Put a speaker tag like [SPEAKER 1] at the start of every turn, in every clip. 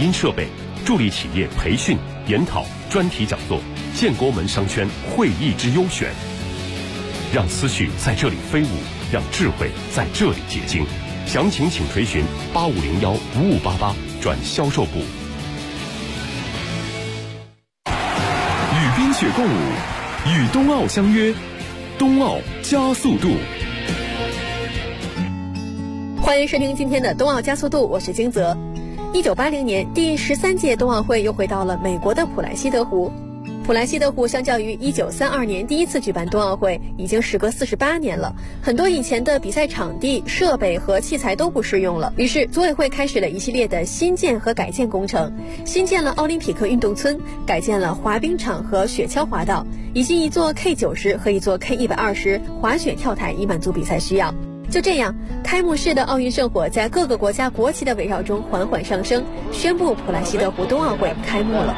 [SPEAKER 1] 音设备，助力企业培训、研讨、专题讲座，建国门商圈会议之优选。让思绪在这里飞舞，让智慧在这里结晶。详情请垂询8501-5588转销售部。
[SPEAKER 2] 与冰雪共舞，与冬奥相约，冬奥加速度。
[SPEAKER 3] 欢迎收听今天的冬奥加速度，我是金泽。1980年，第13届冬奥会又回到了美国的普莱西德湖。普莱西德湖相较于1932年第一次举办冬奥会，已经时隔48年了，很多以前的比赛场地、设备和器材都不适用了。于是组委会开始了一系列的新建和改建工程，新建了奥林匹克运动村，改建了滑冰场和雪橇滑道，以及一座 K90 和一座 K120 滑雪跳台，以满足比赛需要。就这样，开幕式的奥运圣火在各个国家国旗的围绕中缓缓上升，宣布普莱西德湖冬奥会开幕了。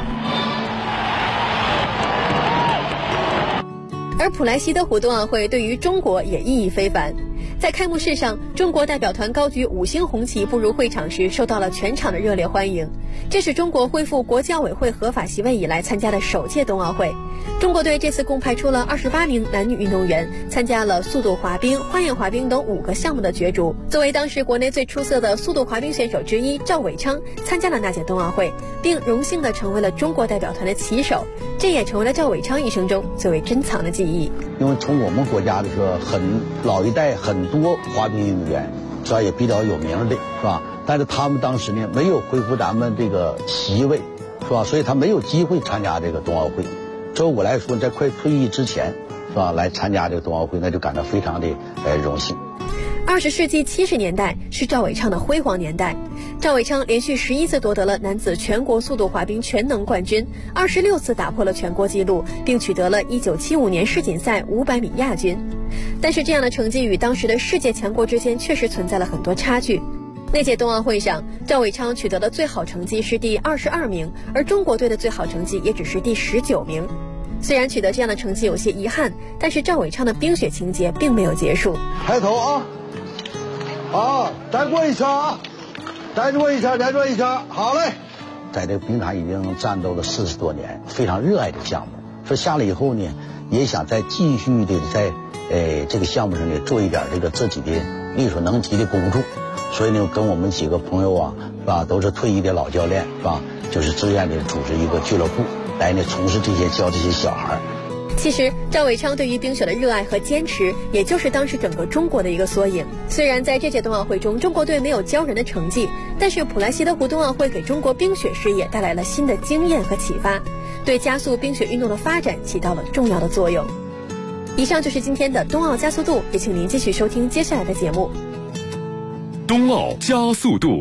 [SPEAKER 3] 而普莱西德湖冬奥会对于中国也意义非凡。在开幕式上，中国代表团高举5星红旗步入会场时，受到了全场的热烈欢迎。这是中国恢复国际奥委会合法席位以来参加的首届冬奥会。中国队这次共派出了28名男女运动员，参加了速度滑冰、花样滑冰等5个项目的角逐。作为当时国内最出色的速度滑冰选手之一，赵伟昌参加了那届冬奥会，并荣幸地成为了中国代表团的旗手。这也成为了赵伟昌一生中最为珍藏的记忆。
[SPEAKER 4] 因为从我们国家的说，老一代很多滑冰运动员，是吧，也比较有名的，是吧？但是他们当时呢，没有恢复咱们这个席位，是吧？所以他没有机会参加这个冬奥会。作为我来说，在快退役之前，是吧，来参加这个冬奥会，那就感到非常的荣幸。
[SPEAKER 3] 20世纪70年代是赵伟昌的辉煌年代，赵伟昌连续11次夺得了男子全国速度滑冰全能冠军，26次打破了全国纪录，并取得了1975年世锦赛500米亚军。但是这样的成绩与当时的世界强国之间确实存在了很多差距。那届冬奥会上，赵伟昌取得的最好成绩是第22名，而中国队的最好成绩也只是第19名。虽然取得这样的成绩有些遗憾，但是赵伟昌的冰雪情节并没有结束。
[SPEAKER 4] 抬头啊，再过一圈啊，再过一圈，好嘞。在这个冰场已经战斗了40多年，非常热爱这个项目。说下来以后呢，也想再继续的在这个项目上呢做一点这个自己的力所能及的工作。所以呢，跟我们几个朋友啊，是吧，都是退役的老教练，是吧，就是自愿的组织一个俱乐部来呢从事教这些小孩。
[SPEAKER 3] 其实赵伟昌对于冰雪的热爱和坚持，也就是当时整个中国的一个缩影。虽然在这届冬奥会中中国队没有骄人的成绩，但是普莱西德湖冬奥会给中国冰雪事业带来了新的经验和启发，对加速冰雪运动的发展起到了重要的作用。以上就是今天的冬奥加速度，也请您继续收听接下来的节目。
[SPEAKER 2] 冬奥加速度。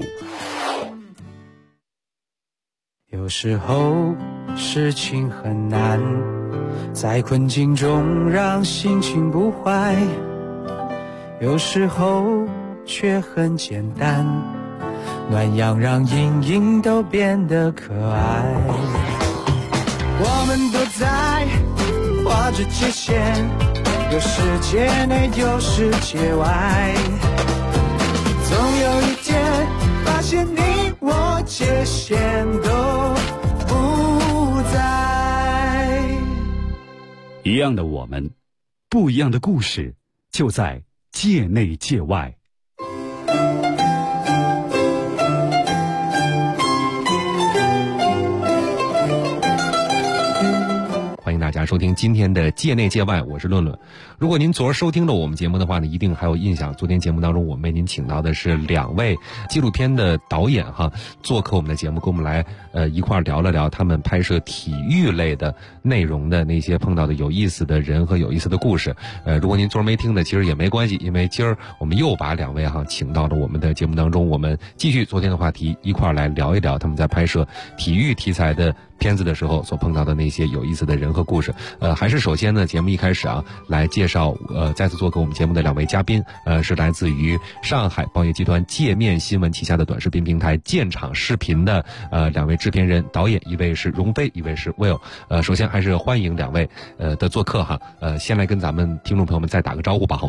[SPEAKER 5] 有时候事情很难，在困境中让心情不坏，有时候却很简单，暖阳让阴影都变得可爱。我们都在画着界限，有世界内有世界外，总有一天发现你我界限都不在。
[SPEAKER 2] 一样的我们，不一样的故事，就在界内界外。
[SPEAKER 6] 欢迎大家收听今天的界内界外，我是论论。如果您昨儿收听了我们节目的话呢，一定还有印象，昨天节目当中我们为您请到的是2位纪录片的导演哈，做客我们的节目，跟我们来一块聊了聊他们拍摄体育类的内容的那些碰到的有意思的人和有意思的故事。如果您昨儿没听的，其实也没关系，因为今儿我们又把2位哈请到了我们的节目当中，我们继续昨天的话题，一块来聊一聊他们在拍摄体育题材的片子的时候所碰到的那些有意思的人和故事。还是首先呢，节目一开始啊，来介绍再次做客我们节目的2位嘉宾，是来自于上海报业集团界面新闻旗下的短视频平台建厂视频的2位制片人导演，一位是荣飞，一位是 Will。首先还是欢迎2位的做客哈。先来跟咱们听众朋友们再打个招呼吧，好吗？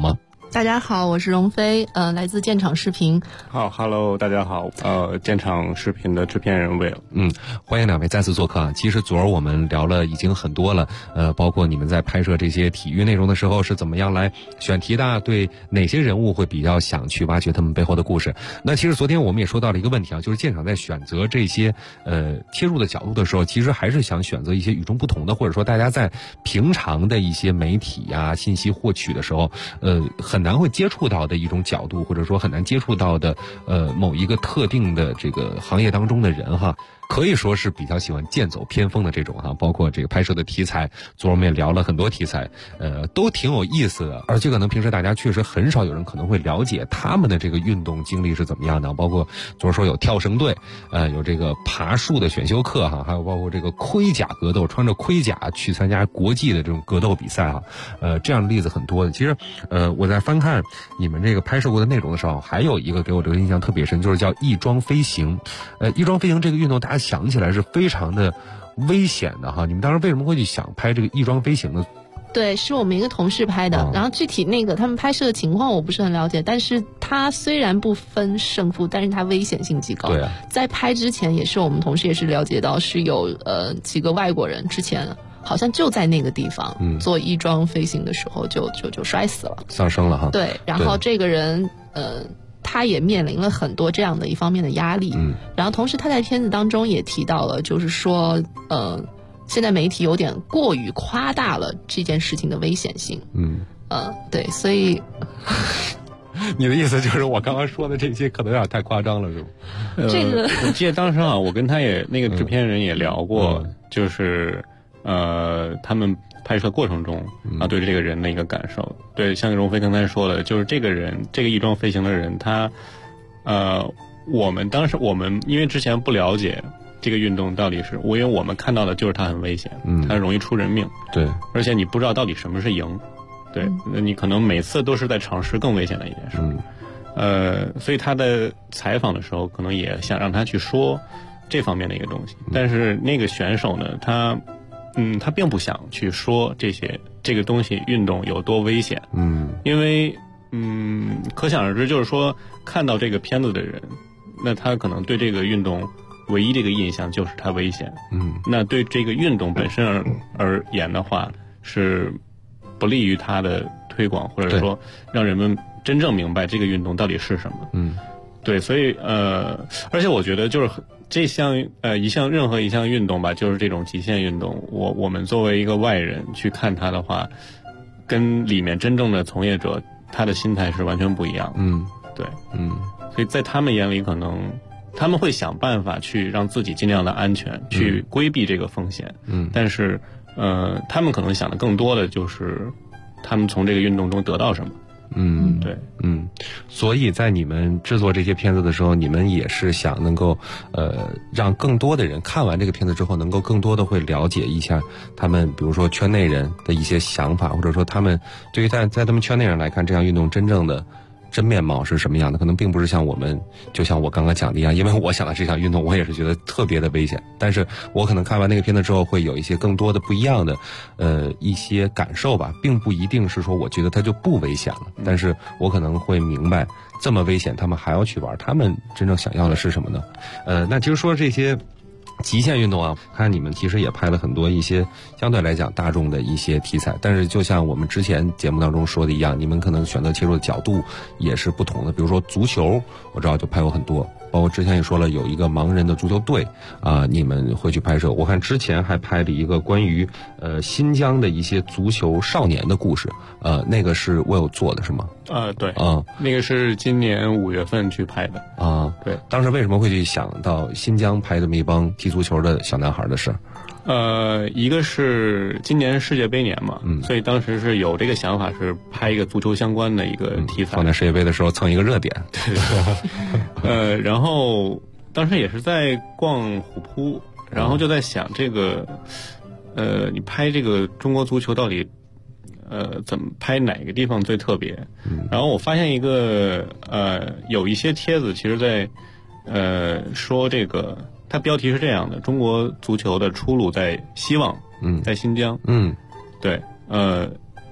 [SPEAKER 7] 大家好，我是荣飞，来自建厂视频。
[SPEAKER 8] 好 ，Hello， 大家好，建厂视频的制片人 Will。
[SPEAKER 6] 欢迎两位再次做客啊。其实昨儿我们聊了已经很多了，包括你们在拍摄这些体育内容的时候是怎么样来选题的，对哪些人物会比较想去挖掘他们背后的故事。那其实昨天我们也说到了一个问题啊，就是建厂在选择这些切入的角度的时候，其实还是想选择一些与众不同的，或者说大家在平常的一些媒体啊信息获取的时候，很难会接触到的一种角度，或者说很难接触到的某一个特定的这个行业当中的人哈。可以说是比较喜欢剑走偏锋的这种哈，包括这个拍摄的题材，昨儿我们也聊了很多题材，都挺有意思的，而且可能平时大家确实很少有人可能会了解他们的这个运动经历是怎么样的，包括昨儿说有跳绳队，有这个爬树的选修课哈，还有包括这个盔甲格斗，穿着盔甲去参加国际的这种格斗比赛哈，这样的例子很多的。其实，我在翻看你们这个拍摄过的内容的时候，还有一个给我这个印象特别深，就是叫翼装飞行。翼装飞行这个运动，大家想起来是非常的危险的哈。你们当时为什么会去想拍这个翼装飞行呢？
[SPEAKER 7] 对，是我们一个同事拍的，然后具体那个他们拍摄的情况我不是很了解，但是他虽然不分胜负，但是他危险性极高。对啊，在拍之前也是我们同事也是了解到是有几个外国人之前好像就在那个地方做翼装飞行的时候就摔死了，丧生了哈。对，然后这个人他也面临了很多这样的一方面的压力，然后同时他在片子当中也提到了，就是说现在媒体有点过于夸大了这件事情的危险性。对，所以
[SPEAKER 6] 你的意思就是我刚刚说的这些可能有点太夸张了，是吗？
[SPEAKER 7] 这个
[SPEAKER 8] 我记得当时我跟他也那个制片人也聊过，就是他们拍摄过程中对这个人的一个感受。对，像荣飞刚才说的，就是这个人，这个翼装飞行的人，他我们因为之前不了解这个运动到底是，因为我们看到的就是它很危险，它容易出人命。对，而且你不知道到底什么是赢。对，那你可能每次都是在尝试更危险的一件事。所以他的采访的时候，可能也想让他去说这方面的一个东西，但是那个选手呢，他并不想去说这个东西运动有多危险。因为可想而知，就是说看到这个片子的人，那他可能对这个运动唯一这个印象就是它危险。那对这个运动本身而言的话，是不利于它的推广，或者说让人们真正明白这个运动到底是什么。对，所以而且我觉得就是任何一项运动吧，就是这种极限运动，我们作为一个外人去看它的话，跟里面真正的从业者他的心态是完全不一样的。对，所以在他们眼里，可能他们会想办法去让自己尽量的安全，去规避这个风险。但是他们可能想的更多的就是他们从这个运动中得到什么。对，
[SPEAKER 6] 所以在你们制作这些片子的时候，你们也是想能够让更多的人看完这个片子之后，能够更多的会了解一下他们，比如说圈内人的一些想法，或者说他们对于在他们圈内人来看，这项运动真正的真面貌是什么样的，可能并不是像我们，就像我刚刚讲的一样，因为我想的这项运动，我也是觉得特别的危险，但是我可能看完那个片子之后，会有一些更多的不一样的一些感受吧，并不一定是说我觉得它就不危险了，但是我可能会明白这么危险他们还要去玩，他们真正想要的是什么呢？那其实说这些极限运动啊，看你们其实也拍了很多一些相对来讲大众的一些题材，但是就像我们之前节目当中说的一样，你们可能选择切入的角度也是不同的。比如说足球，我知道就拍过很多，包括之前也说了有一个盲人的足球队你们会去拍摄。我看之前还拍了一个关于新疆的一些足球少年的故事，那个是Will做的是吗？
[SPEAKER 8] 对，那个是今年5月份去拍的。对，
[SPEAKER 6] 当时为什么会去想到新疆拍这么一帮踢足球的小男孩的事？
[SPEAKER 8] 一个是今年世界杯年嘛，所以当时是有这个想法，是拍一个足球相关的一个题材，
[SPEAKER 6] 放在世界杯的时候蹭一个热点。
[SPEAKER 8] 对，然后当时也是在逛虎扑，然后就在想这个，你拍这个中国足球到底，怎么拍哪个地方最特别？然后我发现一个，有一些帖子，其实在，说这个。它标题是这样的：中国足球的出路在希望，在新疆。对，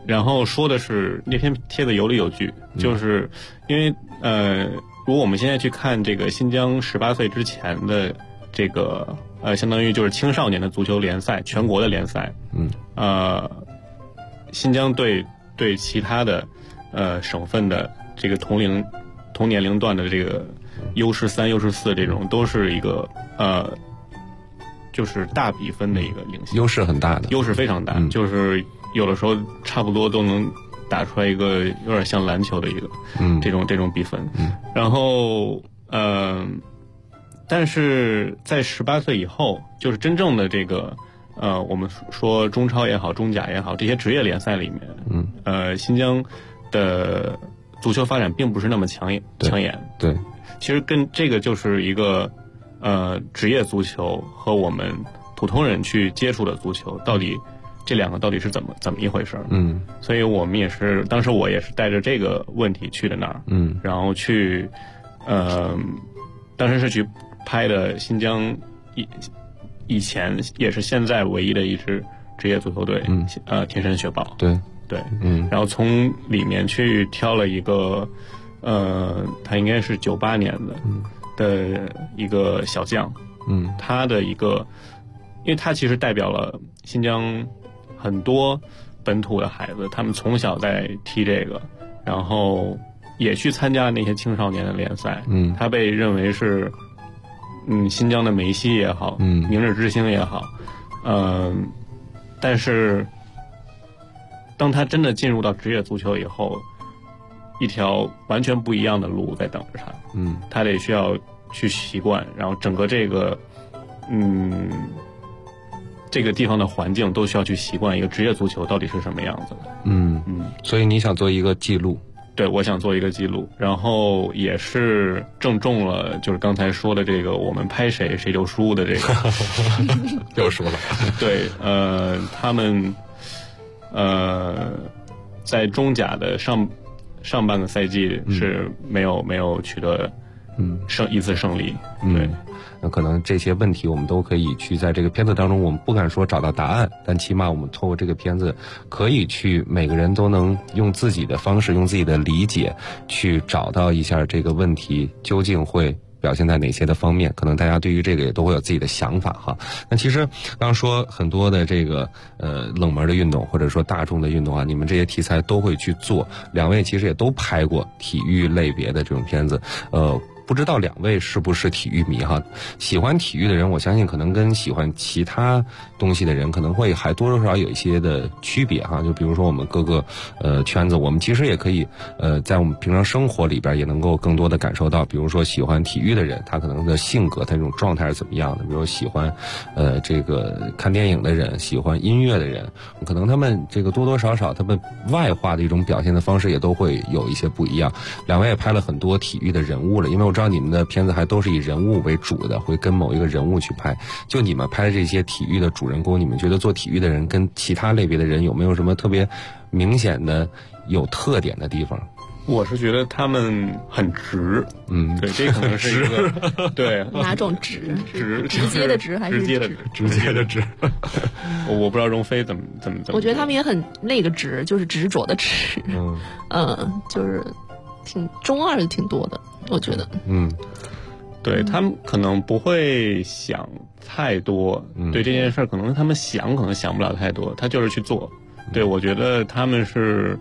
[SPEAKER 8] 然后说的是那篇帖子有理有据，就是因为如果我们现在去看这个新疆18岁之前的这个相当于就是青少年的足球联赛，全国的联赛，新疆对其他的省份的这个同年龄段的这个U13、U14这种都是一个就是大比分的一个领先，
[SPEAKER 6] 优势很大的，
[SPEAKER 8] 优势非常大，就是有的时候差不多都能打出来一个有点像篮球的一个这种比分，然后但是在18岁以后，就是真正的这个我们说中超也好，中甲也好，这些职业联赛里面，新疆的足球发展并不是那么抢眼。
[SPEAKER 6] 对，
[SPEAKER 8] 其实跟这个就是一个职业足球和我们普通人去接触的足球，到底这两个到底是怎么一回事？所以我们也是，当时我也是带着这个问题去的那儿，然后去当时是去拍的新疆以前也是现在唯一的一支职业足球队，天山雪豹。对，然后从里面去挑了一个，他应该是98年的一个小将，他的一个，因为他其实代表了新疆很多本土的孩子，他们从小在踢这个，然后也去参加那些青少年的联赛，他被认为是，新疆的梅西也好，明日之星也好，但是当他真的进入到职业足球以后，一条完全不一样的路在等着他，他得需要去习惯，然后整个这个这个地方的环境都需要去习惯一个职业足球到底是什么样子的。
[SPEAKER 6] 所以你想做一个记录？
[SPEAKER 8] 对，我想做一个记录，然后也是正中了就是刚才说的这个我们拍谁就输的这个
[SPEAKER 6] 又说了。
[SPEAKER 8] 对，他们在中甲的上半个赛季是没有取得一次胜利。对，
[SPEAKER 6] 那可能这些问题我们都可以去在这个片子当中，我们不敢说找到答案，但起码我们透过这个片子可以去每个人都能用自己的方式，用自己的理解去找到一下这个问题究竟会表现在哪些的方面，可能大家对于这个也都会有自己的想法哈。那其实刚刚说很多的这个冷门的运动或者说大众的运动啊，你们这些题材都会去做，两位其实也都拍过体育类别的这种片子，不知道两位是不是体育迷哈？喜欢体育的人，我相信可能跟喜欢其他东西的人可能会还多多少少有一些的区别哈。就比如说我们各个圈子，我们其实也可以在我们平常生活里边也能够更多的感受到，比如说喜欢体育的人，他可能的性格，他这种状态是怎么样的？比如喜欢这个看电影的人，喜欢音乐的人，可能他们这个多多少少他们外化的一种表现的方式也都会有一些不一样。两位也拍了很多体育的人物了，因为我知道你们的片子还都是以人物为主的，会跟某一个人物去拍。就你们拍的这些体育的主人公，你们觉得做体育的人跟其他类别的人有没有什么特别明显的有特点的地方？
[SPEAKER 8] 我是觉得他们很直，对，这可能是一个对
[SPEAKER 7] 哪种直？
[SPEAKER 8] 直
[SPEAKER 7] 接的直还是
[SPEAKER 8] 直接的直？我不知道荣飞怎么。
[SPEAKER 7] 我觉得他们也很那个直，就是执着的直，就是挺中二的，挺多的，我觉得。
[SPEAKER 8] 对，他们可能不会想太多，对这件事儿可能他们可能想不了太多，他就是去做。对，我觉得他们是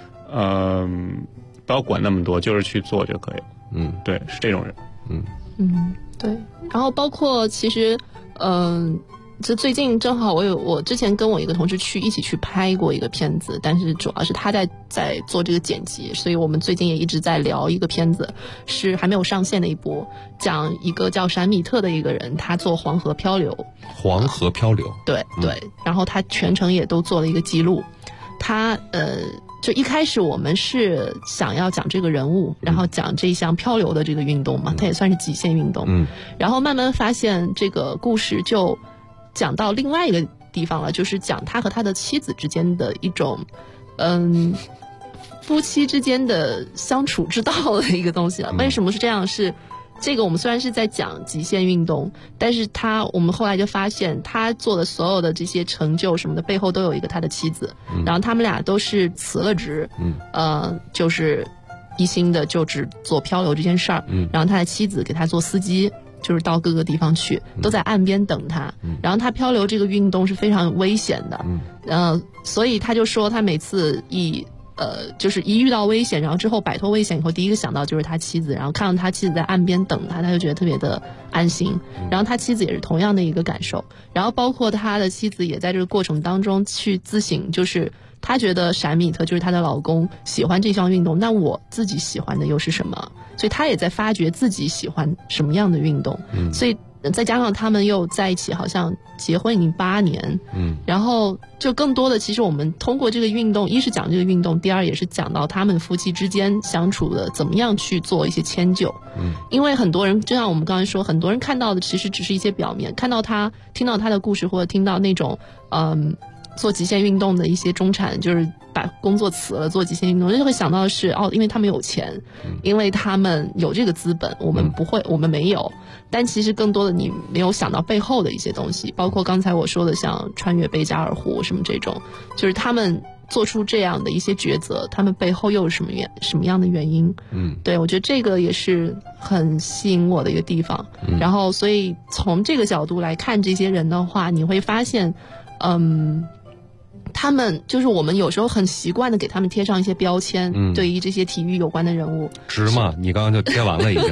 [SPEAKER 8] 不要管那么多，就是去做就可以了。对，是这种人。
[SPEAKER 7] 对。然后包括其实这最近正好我之前跟我一个同事一起去拍过一个片子，但是主要是他在做这个剪辑，所以我们最近也一直在聊一个片子，是还没有上线的一部，讲一个叫闪米特的一个人，他做黄河漂流。
[SPEAKER 6] 黄河漂流。
[SPEAKER 7] 对对，然后他全程也都做了一个记录。他就一开始我们是想要讲这个人物，然后讲这项漂流的这个运动嘛，它也算是极限运动。然后慢慢发现这个故事就讲到另外一个地方了，就是讲他和他的妻子之间的一种夫妻之间的相处之道的一个东西了。为什么是这样？是这个我们虽然是在讲极限运动，但是我们后来就发现他做的所有的这些成就什么的背后都有一个他的妻子，然后他们俩都是辞了职，就是一心的就只做漂流这件事儿，然后他的妻子给他做司机，就是到各个地方去，都在岸边等他。然后他漂流这个运动是非常危险的，所以他就说他每次就是一遇到危险，然后之后摆脱危险以后，第一个想到就是他妻子，然后看到他妻子在岸边等他，他就觉得特别的安心。然后他妻子也是同样的一个感受，然后包括他的妻子也在这个过程当中去自省，就是他觉得闪米特就是他的老公喜欢这项运动，那我自己喜欢的又是什么？所以他也在发掘自己喜欢什么样的运动。所以再加上他们又在一起，好像结婚已经8年，然后就更多的，其实我们通过这个运动，一是讲这个运动，第二也是讲到他们夫妻之间相处的怎么样去做一些迁就。因为很多人，就像我们刚才说，很多人看到的其实只是一些表面，看到他听到他的故事，或者听到那种做极限运动的一些中产，就是把工作辞了做极限运动，就会想到的是因为他们有钱，因为他们有这个资本，我们不会，我们没有。但其实更多的你没有想到背后的一些东西，包括刚才我说的像穿越贝加尔湖什么这种，就是他们做出这样的一些抉择，他们背后又有什么样的原因？对，我觉得这个也是很吸引我的一个地方。然后所以从这个角度来看这些人的话，你会发现他们就是我们有时候很习惯的给他们贴上一些标签，对于这些体育有关的人物，
[SPEAKER 6] 值吗？你刚刚就贴完了已经。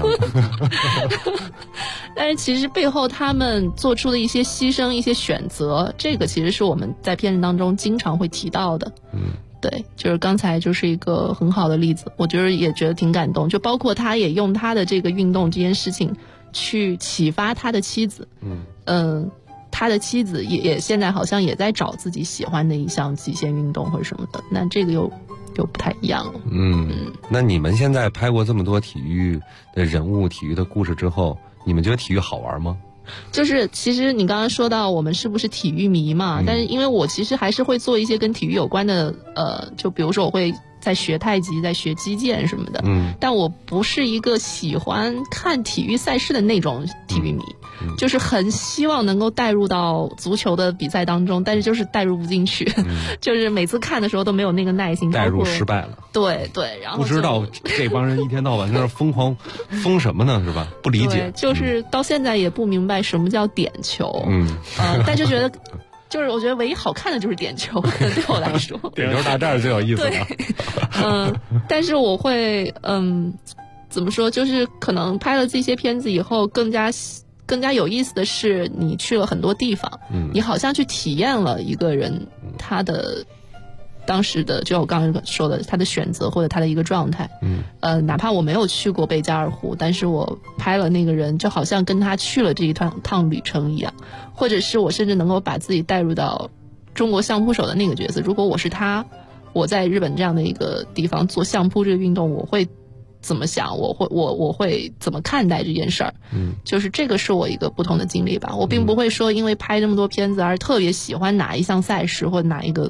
[SPEAKER 7] 但是其实背后他们做出的一些牺牲、一些选择，这个其实是我们在片子当中经常会提到的。对，就是刚才就是一个很好的例子，我觉得挺感动。就包括他也用他的这个运动这件事情去启发他的妻子。他的妻子也现在好像也在找自己喜欢的一项极限运动或者什么的，那这个又不太一样了。
[SPEAKER 6] 那你们现在拍过这么多体育的人物、体育的故事之后，你们觉得体育好玩吗？
[SPEAKER 7] 就是其实你刚刚说到我们是不是体育迷嘛，但是因为我其实还是会做一些跟体育有关的就比如说我会在学太极，在学击剑什么的，但我不是一个喜欢看体育赛事的那种体育迷，就是很希望能够带入到足球的比赛当中，但是就是带入不进去，就是每次看的时候都没有那个耐心，
[SPEAKER 6] 带入失败了。
[SPEAKER 7] 对，然后
[SPEAKER 6] 不知道这帮人一天到晚在那疯狂疯什么呢，是吧？不理解，
[SPEAKER 7] 就是到现在也不明白什么叫点球，但就觉得。就是我觉得唯一好看的就是点球，对我来说，
[SPEAKER 6] 点球大战是最有意思的。
[SPEAKER 7] 但是我会怎么说？就是可能拍了这些片子以后，更加有意思的是，你去了很多地方，你好像去体验了一个人他的当时的，就我刚才说的，他的选择或者他的一个状态。哪怕我没有去过贝加尔湖，但是我拍了那个人，就好像跟他去了这一趟旅程一样，或者是我甚至能够把自己带入到中国相扑手的那个角色。如果我是他，我在日本这样的一个地方做相扑这个运动，我会怎么想？我会怎么看待这件事儿？就是这个是我一个不同的经历吧。我并不会说因为拍这么多片子而特别喜欢哪一项赛事或哪一个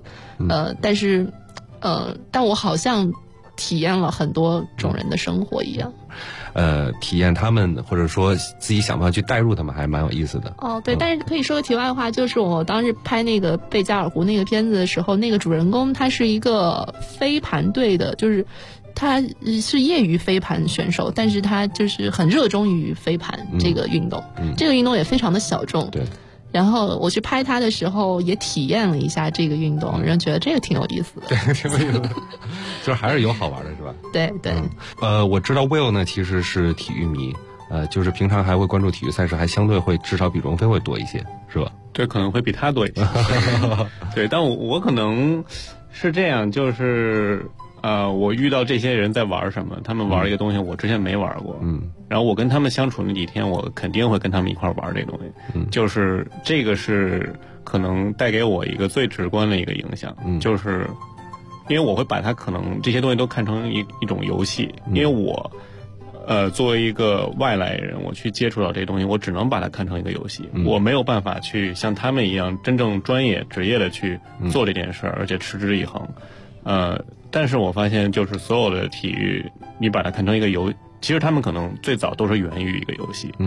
[SPEAKER 7] 但我好像体验了很多种人的生活一样。
[SPEAKER 6] 体验他们，或者说自己想办法去带入他们，还蛮有意思的。
[SPEAKER 7] 对，但是可以说个题外话，就是我当时拍那个贝加尔湖那个片子的时候，那个主人公他是一个飞盘队的，就是他是业余飞盘选手，但是他就是很热衷于飞盘这个运动，这个运动也非常的小众。
[SPEAKER 6] 对。
[SPEAKER 7] 然后我去拍他的时候，也体验了一下这个运动，人觉得这个挺有意思的。
[SPEAKER 6] 对，挺有意思的，就是还是有好玩的，是吧？
[SPEAKER 7] 对。
[SPEAKER 6] 我知道 Will 呢其实是体育迷，就是平常还会关注体育赛事，还相对会至少比荣飞会多一些，是吧？
[SPEAKER 8] 对，可能会比他多一些。对，但我可能是这样，就是我遇到这些人在玩什么，他们玩一个东西我之前没玩过，然后我跟他们相处那几天，我肯定会跟他们一块玩这个东西，就是这个是可能带给我一个最直观的一个影响，就是因为我会把它可能这些东西都看成一种游戏，因为我作为一个外来人，我去接触到这些东西，我只能把它看成一个游戏，我没有办法去像他们一样真正专业职业的去做这件事，而且持之以恒。但是我发现就是所有的体育，你把它看成一个游其实他们可能最早都是源于一个游戏。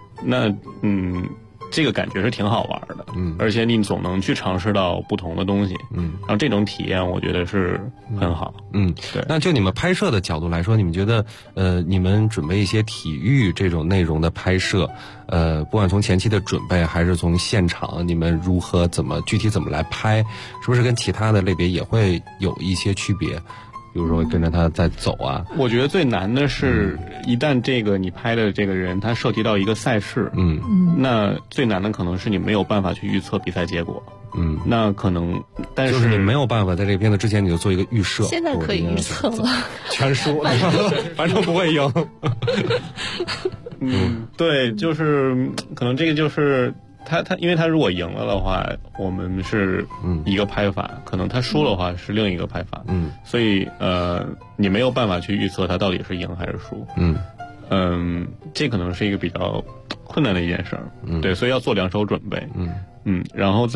[SPEAKER 8] 这个感觉是挺好玩的，而且你总能去尝试到不同的东西，然后这种体验我觉得是很好，
[SPEAKER 6] 对。那就你们拍摄的角度来说，你们觉得你们准备一些体育这种内容的拍摄，不管从前期的准备还是从现场，你们如何具体怎么来拍，是不是跟其他的类别也会有一些区别？比如说跟着他在走啊。
[SPEAKER 8] 我觉得最难的是，一旦这个你拍的这个人他涉及到一个赛事，那最难的可能是你没有办法去预测比赛结果。那可能，但是
[SPEAKER 6] 就是你没有办法在这个片子之前你就做一个预设。
[SPEAKER 7] 现在可以预测了，
[SPEAKER 6] 全输，反正不会赢。
[SPEAKER 8] 对，就是可能这个就是他，因为他如果赢了的话，我们是一个拍法，可能他输了的话是另一个拍法，所以你没有办法去预测他到底是赢还是输，这可能是一个比较困难的一件事儿，对，所以要做2手准备，然后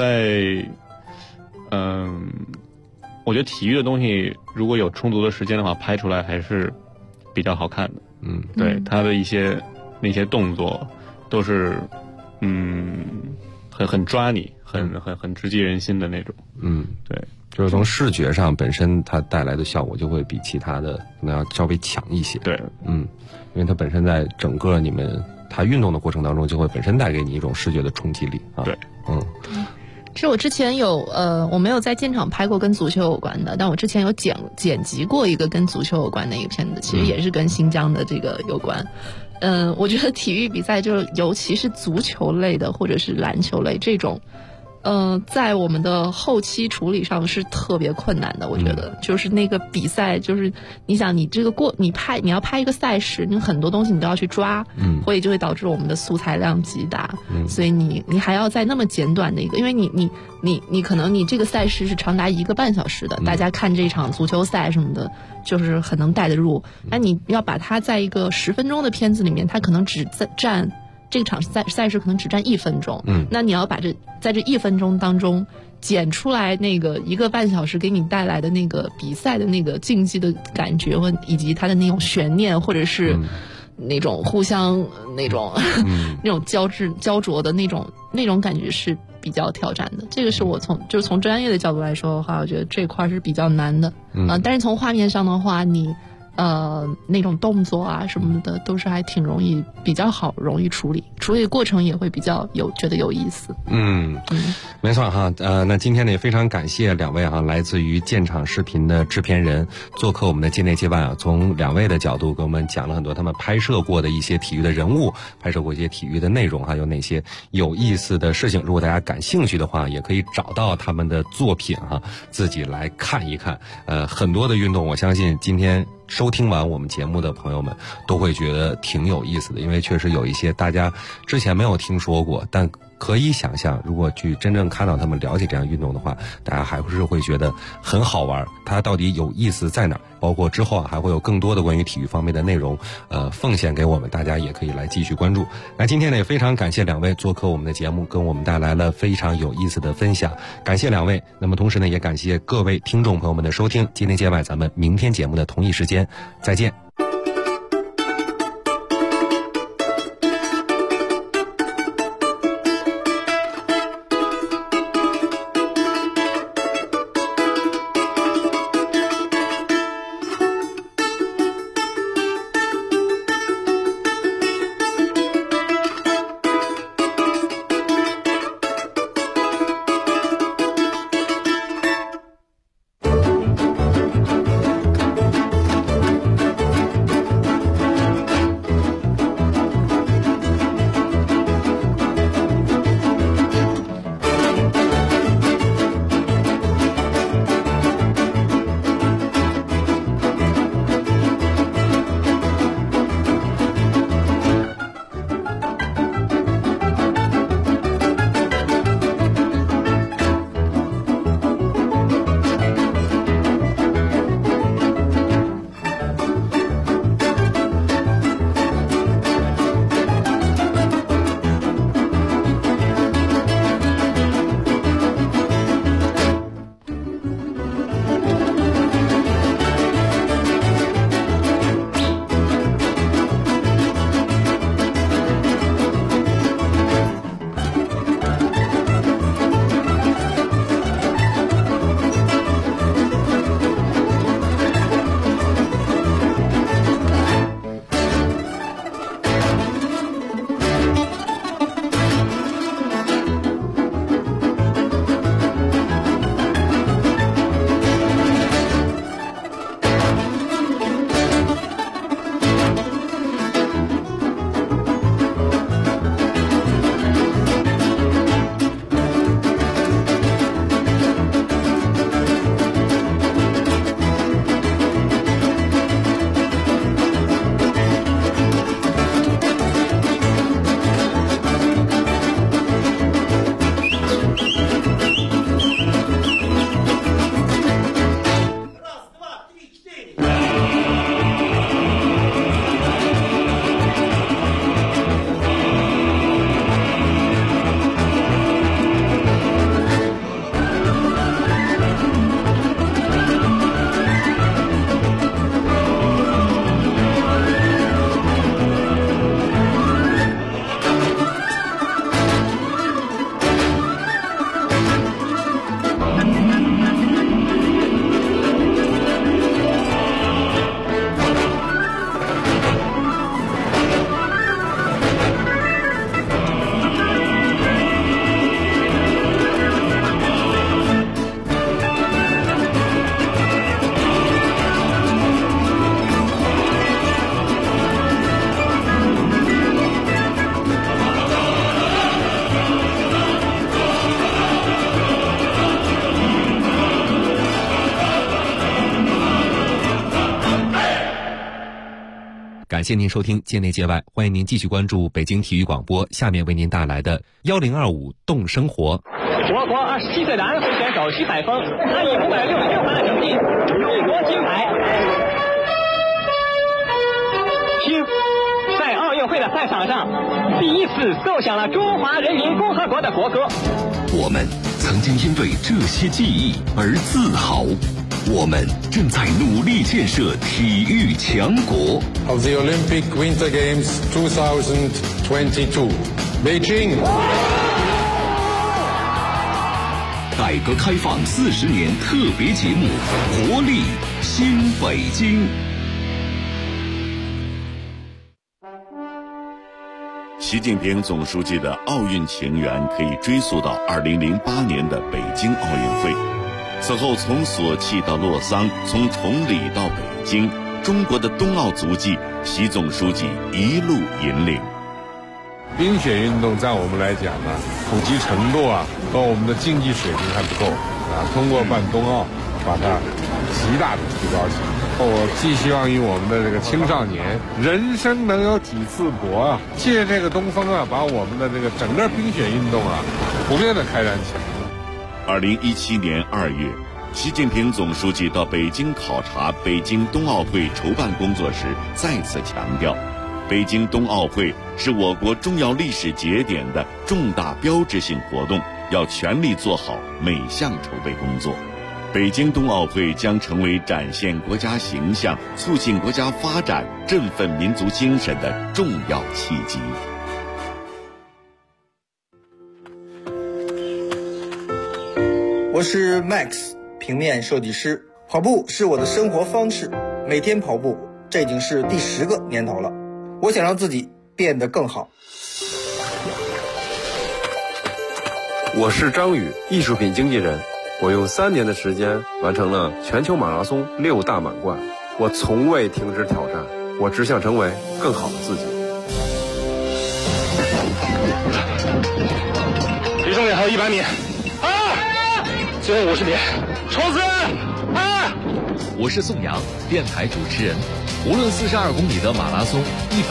[SPEAKER 8] 我觉得体育的东西如果有充足的时间的话，拍出来还是比较好看的，对，他的那些动作都是。很抓你，很直击人心的那种。对，
[SPEAKER 6] 就是从视觉上本身它带来的效果就会比其他的可能要稍微强一些。
[SPEAKER 8] 对，
[SPEAKER 6] 因为它本身在整个你们它运动的过程当中，就会本身带给你一种视觉的冲击力啊。
[SPEAKER 8] 对，
[SPEAKER 7] 其实我之前我没有在现场拍过跟足球有关的，但我之前有剪辑过一个跟足球有关的一个片子，其实也是跟新疆的这个有关。我觉得体育比赛就是尤其是足球类的或者是篮球类这种，在我们的后期处理上是特别困难的。我觉得就是那个比赛，就是你想你这个你要拍一个赛事，你很多东西你都要去抓，所以就会导致我们的素材量极大，所以你还要在那么简短的一个，因为你可能你这个赛事是长达1个半小时的，大家看这场足球赛什么的，就是很能带得入。那你要把它在一个10分钟的片子里面，它可能只占这场赛事可能只占1分钟，那你要把在这1分钟当中剪出来那个1个半小时给你带来的那个比赛的那个竞技的感觉，以及它的那种悬念，或者是那种互相那种那种焦灼的那种感觉是比较挑战的。这个是我从专业的角度来说的话，我觉得这块是比较难的。但是从画面上的话，你那种动作啊什么的都是还挺比较容易处理过程也会比较觉得有意思。
[SPEAKER 6] 没错哈。那今天呢也非常感谢2位哈，来自于建厂视频的制片人做客我们的界内界外啊，从2位的角度给我们讲了很多他们拍摄过的一些体育的人物，拍摄过一些体育的内容，还有哪些有意思的事情。如果大家感兴趣的话，也可以找到他们的作品哈，自己来看一看。很多的运动，我相信今天收听完我们节目的朋友们都会觉得挺有意思的，因为确实有一些大家之前没有听说过，但可以想象如果去真正看到他们了解这样运动的话，大家还是会觉得很好玩，它到底有意思在哪儿，包括之后还会有更多的关于体育方面的内容奉献给我们，大家也可以来继续关注。那今天呢也非常感谢2位做客我们的节目，跟我们带来了非常有意思的分享，感谢2位。那么同时呢也感谢各位听众朋友们的收听，今天界外咱们明天节目的同一时间再见。 感谢您收听界内界外，欢迎您继续关注北京体育广播，下面为您带来的1025动生活。
[SPEAKER 9] 我国27岁的安徽选手徐海峰，他以566分的成绩荣夺金牌。听，在奥运会的赛场上，第一次奏响了中华人民共和国的国歌。
[SPEAKER 1] 我们曾经因为这些记忆而自豪，我们正在努力建设体育强国。
[SPEAKER 10] Of the Olympic Winter Games 2022, Beijing.
[SPEAKER 1] 改革开放40年特别节目，活力新北京。习近平总书记的奥运情缘可以追溯到2008年的北京奥运会。此后，从索契到洛桑，从崇礼到北京，中国的冬奥足迹，习总书记一路引领。
[SPEAKER 10] 冰雪运动在我们来讲呢，普及程度和我们的竞技水平还不够通过办冬奥，把它极大的提高起来。我寄希望于我们的这个青少年，人生能有几次搏借这个东风把我们的这个整个冰雪运动普遍的开展起来。
[SPEAKER 1] 2017年2月，习近平总书记到北京考察北京冬奥会筹办工作时，再次强调，北京冬奥会是我国重要历史节点的重大标志性活动，要全力做好每项筹备工作。北京冬奥会将成为展现国家形象、促进国家发展、振奋民族精神的重要契机。
[SPEAKER 11] 我是 Max， 平面设计师。跑步是我的生活方式，每天跑步，这已经是第10个年头了。我想让自己变得更好。
[SPEAKER 12] 我是张宇，艺术品经纪人。我用3年的时间完成了全球马拉松6大满贯。我从未停止挑战，我只想成为更好的自己。
[SPEAKER 9] 离终点还有100米，最后50米，冲刺！
[SPEAKER 13] 我是宋阳，电台主持人。无论42公里的马拉松，